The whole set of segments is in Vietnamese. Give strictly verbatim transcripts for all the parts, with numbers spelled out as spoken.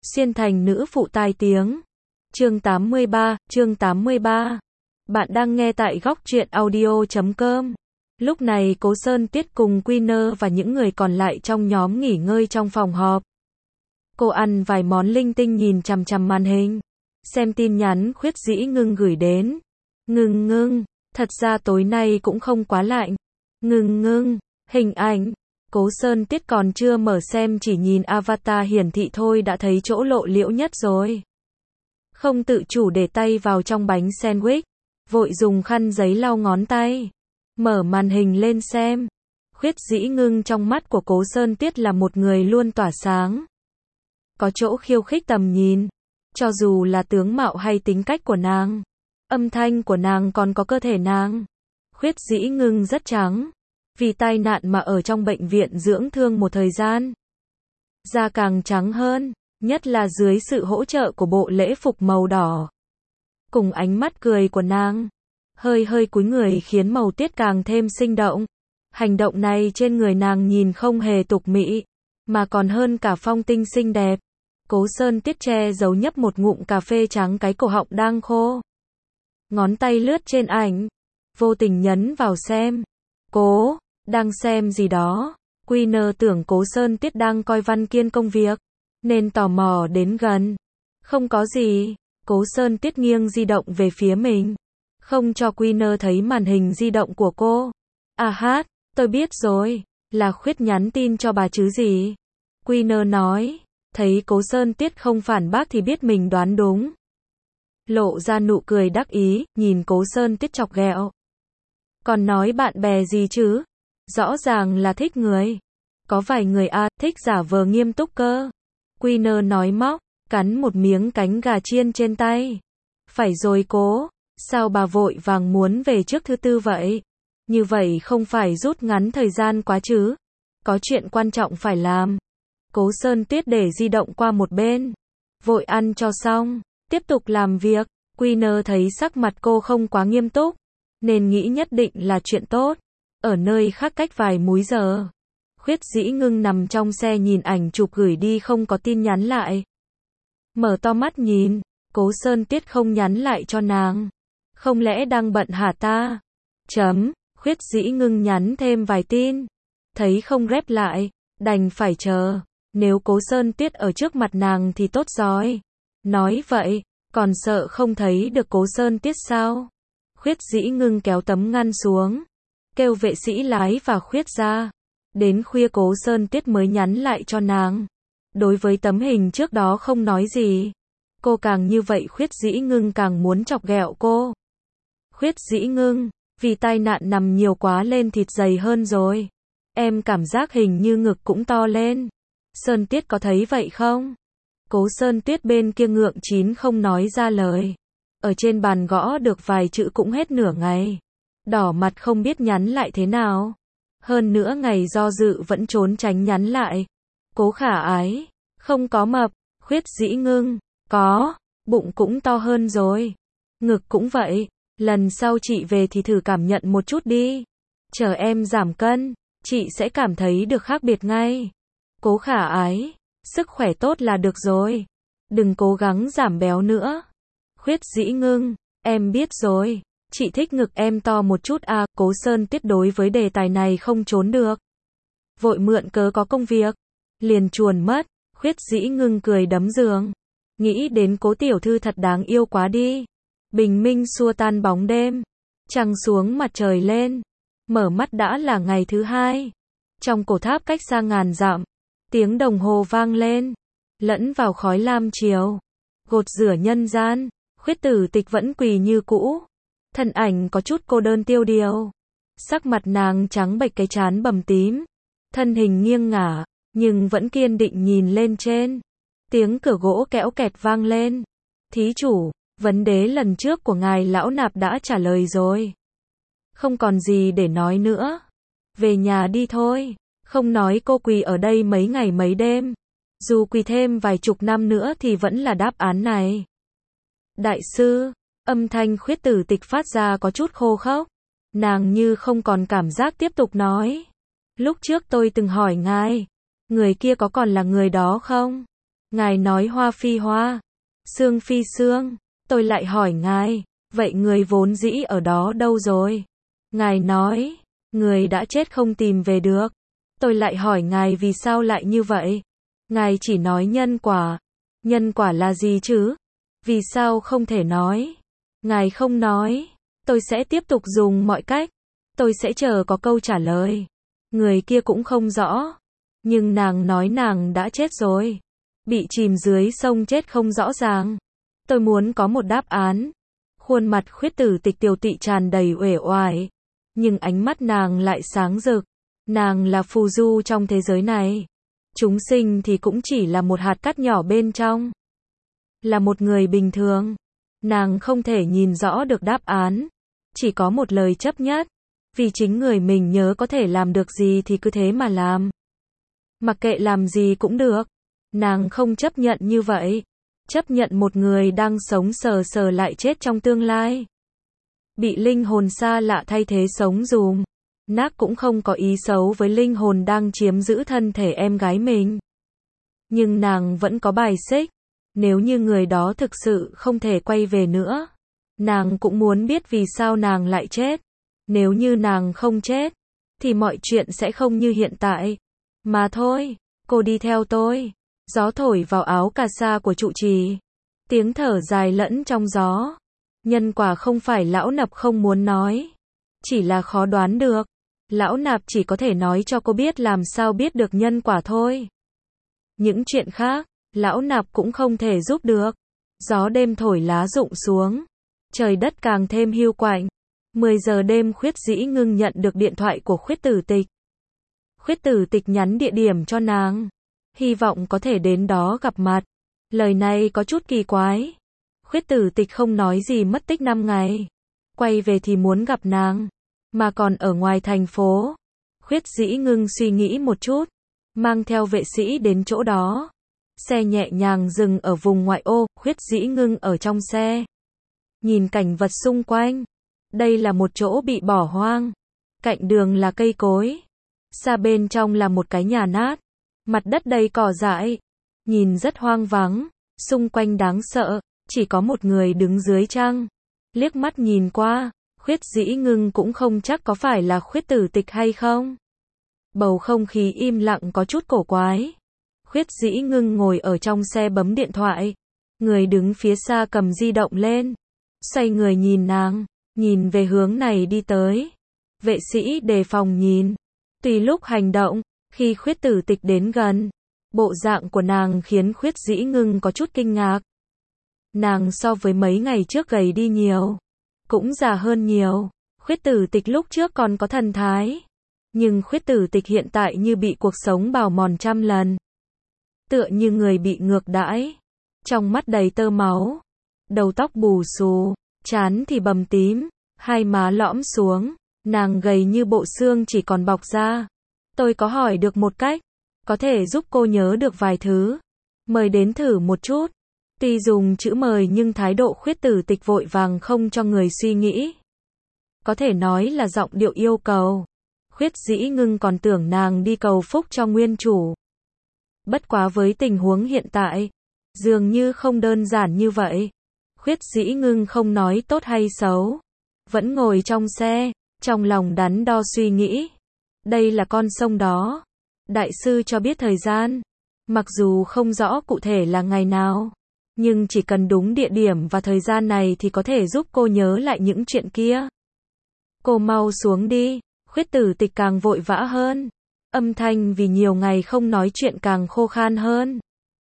Xuyên thành nữ phụ tai tiếng. Chương tám mươi ba, chương tám mươi ba. Bạn đang nghe tại góc truyện audio chấm com. Lúc này Cố Sơn Tiết cùng Winner và những người còn lại trong nhóm nghỉ ngơi trong phòng họp. Cô ăn vài món linh tinh nhìn chằm chằm màn hình. Xem tin nhắn Khuyết Dĩ Ngưng gửi đến. Ngưng ngưng, thật ra tối nay cũng không quá lạnh. Ngưng ngưng, hình ảnh. Cố Sơn Tiết còn chưa mở xem chỉ nhìn avatar hiển thị thôi đã thấy chỗ lộ liễu nhất rồi. Không tự chủ để tay vào trong bánh sandwich, vội dùng khăn giấy lau ngón tay. Mở màn hình lên xem. Khuyết Dĩ Ngưng trong mắt của Cố Sơn Tiết là một người luôn tỏa sáng. Có chỗ khiêu khích tầm nhìn. Cho dù là tướng mạo hay tính cách của nàng. Âm thanh của nàng còn có cơ thể nàng. Khuyết Dĩ Ngưng rất trắng. Vì tai nạn mà ở trong bệnh viện dưỡng thương một thời gian. Da càng trắng hơn, nhất là dưới sự hỗ trợ của bộ lễ phục màu đỏ. Cùng ánh mắt cười của nàng, hơi hơi cúi người khiến màu tiết càng thêm sinh động. Hành động này trên người nàng nhìn không hề tục mỹ, mà còn hơn cả phong tinh xinh đẹp. Cố Sơn Tiết che giấu nhấp một ngụm cà phê trắng cái cổ họng đang khô. Ngón tay lướt trên ảnh, vô tình nhấn vào xem. Cố, đang xem gì đó. Winner tưởng Cố Sơn Tiết đang coi văn kiên công việc, nên tò mò đến gần. Không có gì. Cố Sơn Tiết nghiêng di động về phía mình, không cho Winner thấy màn hình di động của cô. À hát, tôi biết rồi, là Khuyết nhắn tin cho bà chứ gì. Winner nói, thấy Cố Sơn Tiết không phản bác thì biết mình đoán đúng. Lộ ra nụ cười đắc ý, nhìn Cố Sơn Tiết chọc ghẹo. Còn nói bạn bè gì chứ? Rõ ràng là thích người. Có vài người à, thích giả vờ nghiêm túc cơ. Winner nói móc, cắn một miếng cánh gà chiên trên tay. Phải rồi Cố, sao bà vội vàng muốn về trước thứ tư vậy? Như vậy không phải rút ngắn thời gian quá chứ? Có chuyện quan trọng phải làm. Cố Sơn Tiết để di động qua một bên. Vội ăn cho xong, tiếp tục làm việc. Winner thấy sắc mặt cô không quá nghiêm túc, nên nghĩ nhất định là chuyện tốt. Ở nơi khác cách vài múi giờ, Khuyết Dĩ Ngưng nằm trong xe nhìn ảnh chụp gửi đi không có tin nhắn lại. Mở to mắt nhìn, Cố Sơn Tiết không nhắn lại cho nàng. Không lẽ đang bận hả ta? Chấm, Khuyết Dĩ Ngưng nhắn thêm vài tin. Thấy không rep lại, đành phải chờ. Nếu Cố Sơn Tiết ở trước mặt nàng thì tốt rồi. Nói vậy, còn sợ không thấy được Cố Sơn Tiết sao? Khuyết Dĩ Ngưng kéo tấm ngăn xuống, kêu vệ sĩ lái và Khuyết ra. Đến khuya Cố Sơn Tiết mới nhắn lại cho nàng. Đối với tấm hình trước đó không nói gì. Cô càng như vậy Khuyết Dĩ Ngưng càng muốn chọc ghẹo cô. Khuyết Dĩ Ngưng, vì tai nạn nằm nhiều quá lên thịt dày hơn rồi. Em cảm giác hình như ngực cũng to lên. Sơn Tiết có thấy vậy không? Cố Sơn Tiết bên kia ngượng chín không nói ra lời. Ở trên bàn gõ được vài chữ cũng hết nửa ngày. Đỏ mặt không biết nhắn lại thế nào. Hơn nữa ngày do dự vẫn trốn tránh nhắn lại. Cố Khả Ái, không có mập. Khuyết Dĩ Ngưng, có, bụng cũng to hơn rồi. Ngực cũng vậy, lần sau chị về thì thử cảm nhận một chút đi. Chờ em giảm cân, chị sẽ cảm thấy được khác biệt ngay. Cố Khả Ái, sức khỏe tốt là được rồi. Đừng cố gắng giảm béo nữa. Khuyết Dĩ Ngưng, em biết rồi. Chị thích ngực em to một chút à. Cố Sơn Tiết đối với đề tài này không trốn được. Vội mượn cớ có công việc. Liền chuồn mất. Khuyết Dĩ Ngưng cười đấm giường. Nghĩ đến Cố tiểu thư thật đáng yêu quá đi. Bình minh xua tan bóng đêm. Trăng xuống mặt trời lên. Mở mắt đã là ngày thứ hai. Trong cổ tháp cách xa ngàn dặm, tiếng đồng hồ vang lên. Lẫn vào khói lam chiều. Gột rửa nhân gian. Khuyết Tử Tịch vẫn quỳ như cũ. Thân ảnh có chút cô đơn tiêu điều. Sắc mặt nàng trắng bệch cái trán bầm tím. Thân hình nghiêng ngả, nhưng vẫn kiên định nhìn lên trên. Tiếng cửa gỗ kéo kẹt vang lên. Thí chủ, vấn đề lần trước của ngài lão nạp đã trả lời rồi. Không còn gì để nói nữa. Về nhà đi thôi. Không nói cô quỳ ở đây mấy ngày mấy đêm. Dù quỳ thêm vài chục năm nữa thì vẫn là đáp án này. Đại sư, âm thanh Khuyết Tử Tịch phát ra có chút khô khốc. Nàng như không còn cảm giác tiếp tục nói. Lúc trước tôi từng hỏi ngài, người kia có còn là người đó không? Ngài nói hoa phi hoa, xương phi xương. Tôi lại hỏi ngài, vậy người vốn dĩ ở đó đâu rồi? Ngài nói, người đã chết không tìm về được. Tôi lại hỏi ngài vì sao lại như vậy? Ngài chỉ nói nhân quả. Nhân quả là gì chứ? Vì sao không thể nói? Ngài không nói. Tôi sẽ tiếp tục dùng mọi cách. Tôi sẽ chờ có câu trả lời. Người kia cũng không rõ. Nhưng nàng nói nàng đã chết rồi. Bị chìm dưới sông chết không rõ ràng. Tôi muốn có một đáp án. Khuôn mặt Khuyết Tử Tịch tiều tụy tràn đầy uể oải. Nhưng ánh mắt nàng lại sáng rực. Nàng là phù du trong thế giới này. Chúng sinh thì cũng chỉ là một hạt cát nhỏ bên trong. Là một người bình thường. Nàng không thể nhìn rõ được đáp án. Chỉ có một lời chấp nhất. Vì chính người mình nhớ có thể làm được gì thì cứ thế mà làm. Mặc kệ làm gì cũng được. Nàng không chấp nhận như vậy. Chấp nhận một người đang sống sờ sờ lại chết trong tương lai. Bị linh hồn xa lạ thay thế sống dùm. Nác cũng không có ý xấu với linh hồn đang chiếm giữ thân thể em gái mình. Nhưng nàng vẫn có bài xích. Nếu như người đó thực sự không thể quay về nữa. Nàng cũng muốn biết vì sao nàng lại chết. Nếu như nàng không chết, thì mọi chuyện sẽ không như hiện tại. Mà thôi, cô đi theo tôi. Gió thổi vào áo cà sa của trụ trì. Tiếng thở dài lẫn trong gió. Nhân quả không phải lão nạp không muốn nói. Chỉ là khó đoán được. Lão nạp chỉ có thể nói cho cô biết làm sao biết được nhân quả thôi. Những chuyện khác, lão nạp cũng không thể giúp được. Gió đêm thổi lá rụng xuống. Trời đất càng thêm hiu quạnh. mười giờ đêm Khuyết Dĩ Ngưng nhận được điện thoại của Khuyết Tử Tịch. Khuyết Tử Tịch nhắn địa điểm cho nàng. Hy vọng có thể đến đó gặp mặt. Lời này có chút kỳ quái. Khuyết Tử Tịch không nói gì mất tích năm ngày. Quay về thì muốn gặp nàng. Mà còn ở ngoài thành phố. Khuyết Dĩ Ngưng suy nghĩ một chút. Mang theo vệ sĩ đến chỗ đó. Xe nhẹ nhàng dừng ở vùng ngoại ô. Khuyết Dĩ Ngưng ở trong xe. Nhìn cảnh vật xung quanh. Đây là một chỗ bị bỏ hoang. Cạnh đường là cây cối. Xa bên trong là một cái nhà nát. Mặt đất đầy cỏ dại. Nhìn rất hoang vắng. Xung quanh đáng sợ. Chỉ có một người đứng dưới trăng. Liếc mắt nhìn qua. Khuyết Dĩ Ngưng cũng không chắc có phải là Khuyết Tử Tịch hay không. Bầu không khí im lặng có chút cổ quái. Khuyết Dĩ Ngưng ngồi ở trong xe bấm điện thoại. Người đứng phía xa cầm di động lên. Xoay người nhìn nàng. Nhìn về hướng này đi tới. Vệ sĩ đề phòng nhìn. Tùy lúc hành động. Khi Khuyết Tử Tịch đến gần. Bộ dạng của nàng khiến Khuyết Dĩ Ngưng có chút kinh ngạc. Nàng so với mấy ngày trước gầy đi nhiều. Cũng già hơn nhiều. Khuyết Tử Tịch lúc trước còn có thần thái. Nhưng Khuyết Tử Tịch hiện tại như bị cuộc sống bào mòn trăm lần. Tựa như người bị ngược đãi. Trong mắt đầy tơ máu. Đầu tóc bù xù. Trán thì bầm tím. Hai má lõm xuống. Nàng gầy như bộ xương chỉ còn bọc da. Tôi có hỏi được một cách. Có thể giúp cô nhớ được vài thứ. Mời đến thử một chút. Tuy dùng chữ mời nhưng thái độ Khuyết Tử Tịch vội vàng không cho người suy nghĩ. Có thể nói là giọng điệu yêu cầu. Khuyết Dĩ Ngưng còn tưởng nàng đi cầu phúc cho nguyên chủ. Bất quá với tình huống hiện tại, dường như không đơn giản như vậy. Khuyết Dĩ Ngưng không nói tốt hay xấu. Vẫn ngồi trong xe, trong lòng đắn đo suy nghĩ. Đây là con sông đó. Đại sư cho biết thời gian. Mặc dù không rõ cụ thể là ngày nào. Nhưng chỉ cần đúng địa điểm và thời gian này thì có thể giúp cô nhớ lại những chuyện kia. Cô mau xuống đi. Khuyết Tử Tịch càng vội vã hơn. Âm thanh vì nhiều ngày không nói chuyện càng khô khan hơn.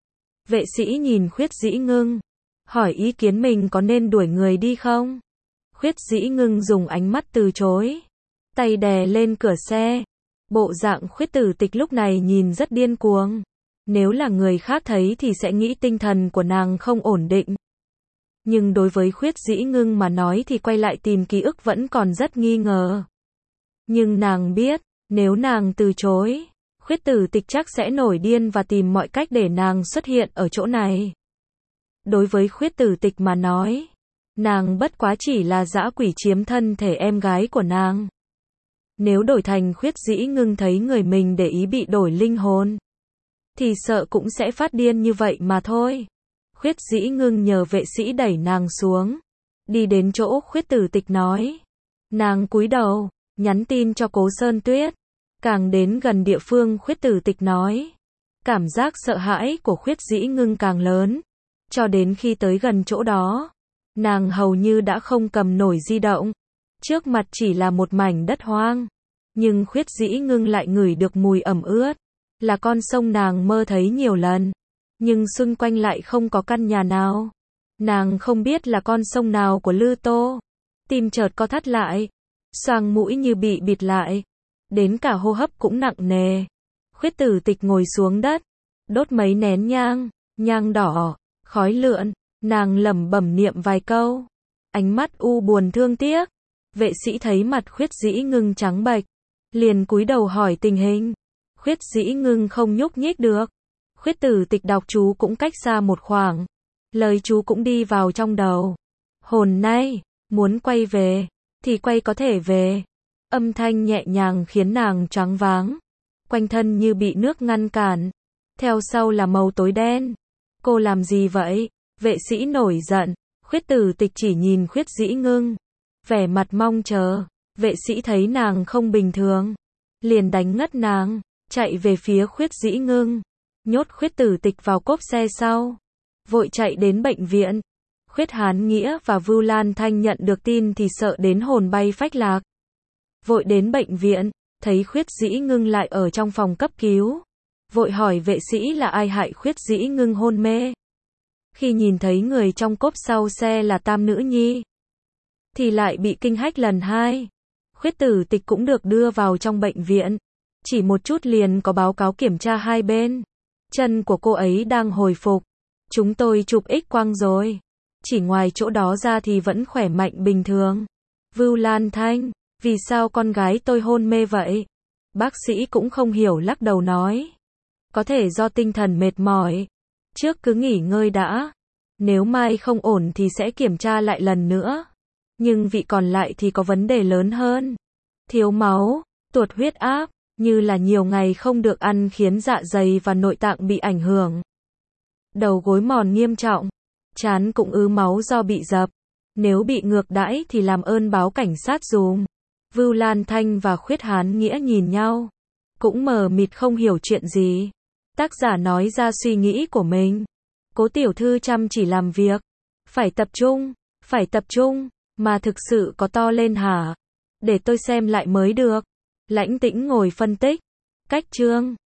Vệ sĩ nhìn Khuyết Dĩ Ngưng. Hỏi ý kiến mình có nên đuổi người đi không? Khuyết Dĩ Ngưng dùng ánh mắt từ chối. Tay đè lên cửa xe. Bộ dạng Khuyết Tử Tịch lúc này nhìn rất điên cuồng. Nếu là người khác thấy thì sẽ nghĩ tinh thần của nàng không ổn định. Nhưng đối với Khuyết Dĩ Ngưng mà nói thì quay lại tìm ký ức vẫn còn rất nghi ngờ. Nhưng nàng biết, nếu nàng từ chối, Khuyết Tử Tịch chắc sẽ nổi điên và tìm mọi cách để nàng xuất hiện ở chỗ này. Đối với Khuyết Tử Tịch mà nói, nàng bất quá chỉ là dã quỷ chiếm thân thể em gái của nàng. Nếu đổi thành Khuyết Dĩ Ngưng thấy người mình để ý bị đổi linh hồn, thì sợ cũng sẽ phát điên như vậy mà thôi. Khuyết Dĩ Ngưng nhờ vệ sĩ đẩy nàng xuống, đi đến chỗ Khuyết Tử Tịch nói. Nàng cúi đầu, nhắn tin cho Cố Sơn Tuyết. Càng đến gần địa phương Khuyết Tử Tịch nói, cảm giác sợ hãi của Khuyết Dĩ Ngưng càng lớn, cho đến khi tới gần chỗ đó, nàng hầu như đã không cầm nổi di động. Trước mặt chỉ là một mảnh đất hoang, nhưng Khuyết Dĩ Ngưng lại ngửi được mùi ẩm ướt, là con sông nàng mơ thấy nhiều lần, nhưng xung quanh lại không có căn nhà nào. Nàng không biết là con sông nào của Lư Tô. Tim chợt co thắt lại, xoang mũi như bị bịt lại, đến cả hô hấp cũng nặng nề. Khuyết Tử Tịch ngồi xuống đất, đốt mấy nén nhang, nhang đỏ, khói lượn, nàng lẩm bẩm niệm vài câu, ánh mắt u buồn thương tiếc. Vệ sĩ thấy mặt Khuyết Dĩ Ngưng trắng bệch, liền cúi đầu hỏi tình hình. Khuyết Dĩ Ngưng không nhúc nhích được. Khuyết Tử Tịch đọc chú cũng cách xa một khoảng, lời chú cũng đi vào trong đầu. Hồn nay, muốn quay về, thì quay có thể về. Âm thanh nhẹ nhàng khiến nàng choáng váng, quanh thân như bị nước ngăn cản. Theo sau là màu tối đen. Cô làm gì vậy? Vệ sĩ nổi giận. Khuyết Tử Tịch chỉ nhìn Khuyết Dĩ Ngưng, vẻ mặt mong chờ. Vệ sĩ thấy nàng không bình thường, liền đánh ngất nàng, chạy về phía Khuyết Dĩ Ngưng, nhốt Khuyết Tử Tịch vào cốp xe sau, vội chạy đến bệnh viện. Khuyết Hán Nghĩa và Vưu Lan Thanh nhận được tin thì sợ đến hồn bay phách lạc, vội đến bệnh viện, thấy Khuyết Dĩ Ngưng lại ở trong phòng cấp cứu, vội hỏi vệ sĩ là ai hại Khuyết Dĩ Ngưng hôn mê. Khi nhìn thấy người trong cốp sau xe là Tam Nữ Nhi, thì lại bị kinh hách lần hai. Khuyết Tử Tịch cũng được đưa vào trong bệnh viện, chỉ một chút liền có báo cáo kiểm tra hai bên. Chân của cô ấy đang hồi phục, chúng tôi chụp X quang rồi, chỉ ngoài chỗ đó ra thì vẫn khỏe mạnh bình thường. Vưu Lan Thanh, vì sao con gái tôi hôn mê vậy? Bác sĩ cũng không hiểu, lắc đầu nói, có thể do tinh thần mệt mỏi, trước cứ nghỉ ngơi đã, nếu mai không ổn thì sẽ kiểm tra lại lần nữa. Nhưng vị còn lại thì có vấn đề lớn hơn, thiếu máu, tuột huyết áp, như là nhiều ngày không được ăn khiến dạ dày và nội tạng bị ảnh hưởng. Đầu gối mòn nghiêm trọng, trán cũng ứ máu do bị dập. Nếu bị ngược đãi thì làm ơn báo cảnh sát dùm. Vưu Lan Thanh và Khuyết Hán Nghĩa nhìn nhau, cũng mờ mịt không hiểu chuyện gì. Tác giả nói ra suy nghĩ của mình. Cố tiểu thư chăm chỉ làm việc, phải tập trung, phải tập trung, mà thực sự có to lên hả? Để tôi xem lại mới được. Lãnh Tĩnh ngồi phân tích. Cách chương